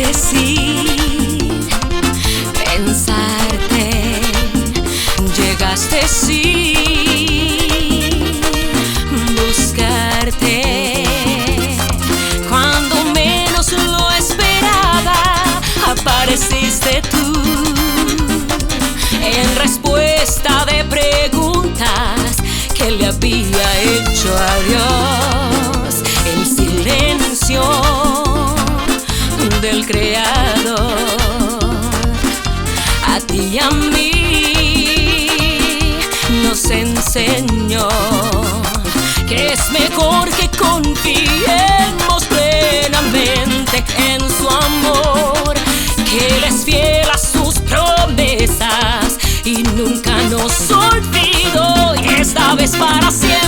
sin pensarte, llegaste sin buscarte. Cuando menos lo esperaba, apareciste tú, en respuesta de preguntas que le había hecho a Dios. El silencio del Creador, a ti y a mí nos enseñó que es mejor que confiemos plenamente en su amor, que Él es fiel a sus promesas y nunca nos olvidó, y esta vez para siempre